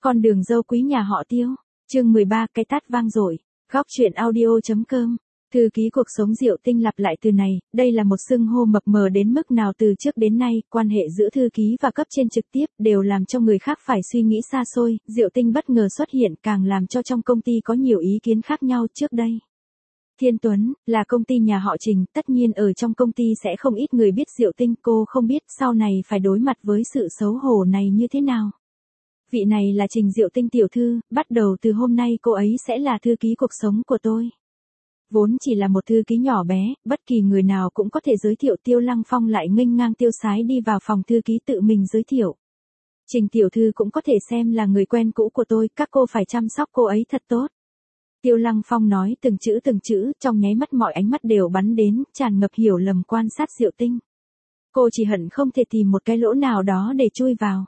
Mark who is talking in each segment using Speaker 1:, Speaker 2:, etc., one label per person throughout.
Speaker 1: Con đường dâu quý nhà họ Tiêu. Chương 13, cái tát vang dội. Góc truyện audio.com. Thư ký cuộc sống Diệu Tinh lặp lại từ này, đây là một xưng hô mập mờ đến mức nào từ trước đến nay, quan hệ giữa thư ký và cấp trên trực tiếp đều làm cho người khác phải suy nghĩ xa xôi, Diệu Tinh bất ngờ xuất hiện càng làm cho trong công ty có nhiều ý kiến khác nhau trước đây. Thiên Tuấn, là công ty nhà họ Trình, tất nhiên ở trong công ty sẽ không ít người biết Diệu Tinh, cô không biết sau này phải đối mặt với sự xấu hổ này như thế nào. Vị này là Trình Diệu Tinh tiểu thư, bắt đầu từ hôm nay cô ấy sẽ là thư ký cuộc sống của tôi. Vốn chỉ là một thư ký nhỏ bé, bất kỳ người nào cũng có thể giới thiệu. Tiêu Lăng Phong lại nghênh ngang tiêu sái đi vào phòng thư ký tự mình giới thiệu. Trình tiểu thư cũng có thể xem là người quen cũ của tôi, các cô phải chăm sóc cô ấy thật tốt. Tiêu Lăng Phong nói từng chữ, trong nháy mắt mọi ánh mắt đều bắn đến, tràn ngập hiểu lầm quan sát Diệu Tinh. Cô chỉ hận không thể tìm một cái lỗ nào đó để chui vào.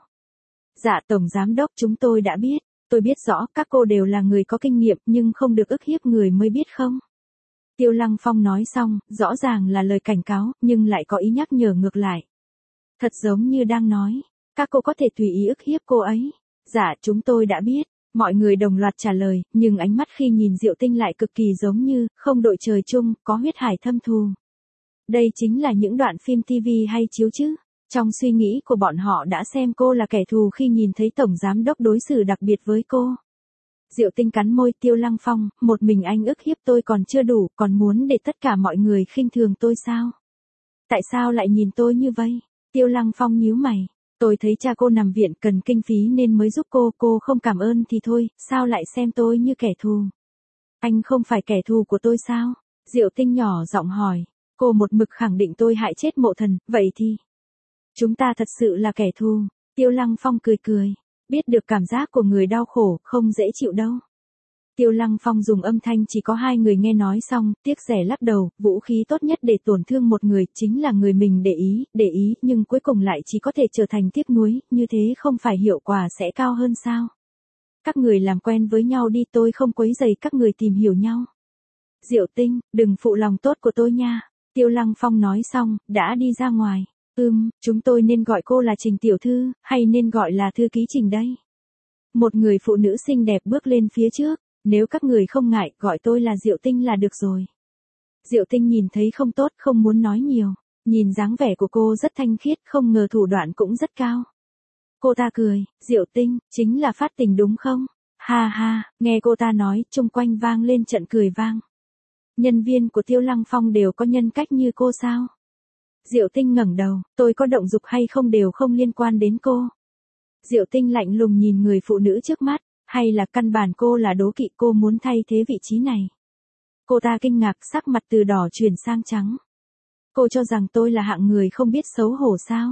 Speaker 1: Dạ tổng giám đốc, chúng tôi đã biết, tôi biết rõ các cô đều là người có kinh nghiệm nhưng không được ức hiếp người mới biết không. Tiêu Lăng Phong nói xong, rõ ràng là lời cảnh cáo, nhưng lại có ý nhắc nhở ngược lại. Thật giống như đang nói, các cô có thể tùy ý ức hiếp cô ấy. Dạ chúng tôi đã biết, mọi người đồng loạt trả lời, nhưng ánh mắt khi nhìn Diệu Tinh lại cực kỳ giống như, không đội trời chung, có huyết hải thâm thù. Đây chính là những đoạn phim TV hay chiếu chứ. Trong suy nghĩ của bọn họ đã xem cô là kẻ thù khi nhìn thấy tổng giám đốc đối xử đặc biệt với cô. Diệu Tinh cắn môi. Tiêu Lăng Phong, một mình anh ức hiếp tôi còn chưa đủ, còn muốn để tất cả mọi người khinh thường tôi sao? Tại sao lại nhìn tôi như vậy? Tiêu Lăng Phong nhíu mày. Tôi thấy cha cô nằm viện cần kinh phí nên mới giúp cô không cảm ơn thì thôi, sao lại xem tôi như kẻ thù? Anh không phải kẻ thù của tôi sao? Diệu Tinh nhỏ giọng hỏi. Cô một mực khẳng định tôi hại chết Mộ Thần, vậy thì chúng ta thật sự là kẻ thù. Tiêu Lăng Phong cười. Biết được cảm giác của người đau khổ, không dễ chịu đâu. Tiêu Lăng Phong dùng âm thanh chỉ có hai người nghe nói xong, tiếc rẻ lắc đầu, vũ khí tốt nhất để tổn thương một người chính là người mình để ý, nhưng cuối cùng lại chỉ có thể trở thành tiếc nuối, như thế không phải hiệu quả sẽ cao hơn sao? Các người làm quen với nhau đi, tôi không quấy rầy các người tìm hiểu nhau. Diệu Tinh, đừng phụ lòng tốt của tôi nha. Tiêu Lăng Phong nói xong, đã đi ra ngoài. Chúng tôi nên gọi cô là Trình tiểu thư, hay nên gọi là thư ký Trình đây? Một người phụ nữ xinh đẹp bước lên phía trước, nếu các người không ngại, gọi tôi là Diệu Tinh là được rồi. Diệu Tinh nhìn thấy không tốt, không muốn nói nhiều, nhìn dáng vẻ của cô rất thanh khiết, không ngờ thủ đoạn cũng rất cao. Cô ta cười, Diệu Tinh, chính là phát tình đúng không? Ha ha, nghe cô ta nói, chung quanh vang lên trận cười vang. Nhân viên của Tiêu Lăng Phong đều có nhân cách như cô sao? Diệu Tinh ngẩng đầu, tôi có động dục hay không đều không liên quan đến cô. Diệu Tinh lạnh lùng nhìn người phụ nữ trước mắt, hay là căn bản cô là đố kỵ, cô muốn thay thế vị trí này. Cô ta kinh ngạc, sắc mặt từ đỏ chuyển sang trắng. Cô cho rằng tôi là hạng người không biết xấu hổ sao?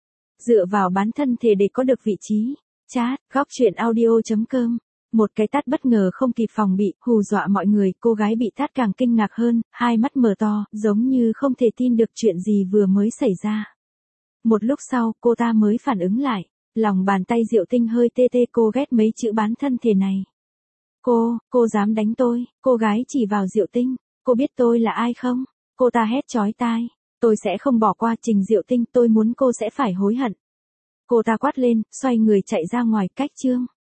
Speaker 1: Dựa vào bán thân thể để có được vị trí. Chat, góc truyện audio.com. Một cái tát bất ngờ không kịp phòng bị, hù dọa mọi người, cô gái bị tát càng kinh ngạc hơn, hai mắt mở to, giống như không thể tin được chuyện gì vừa mới xảy ra. Một lúc sau, cô ta mới phản ứng lại, lòng bàn tay Diệu Tinh hơi tê, cô ghét mấy chữ bán thân thể này. Cô dám đánh tôi? Cô gái chỉ vào Diệu Tinh, cô biết tôi là ai không? Cô ta hét chói tai, tôi sẽ không bỏ qua Trình Diệu Tinh, tôi muốn cô sẽ phải hối hận. Cô ta quát lên, xoay người chạy ra ngoài, cách chương.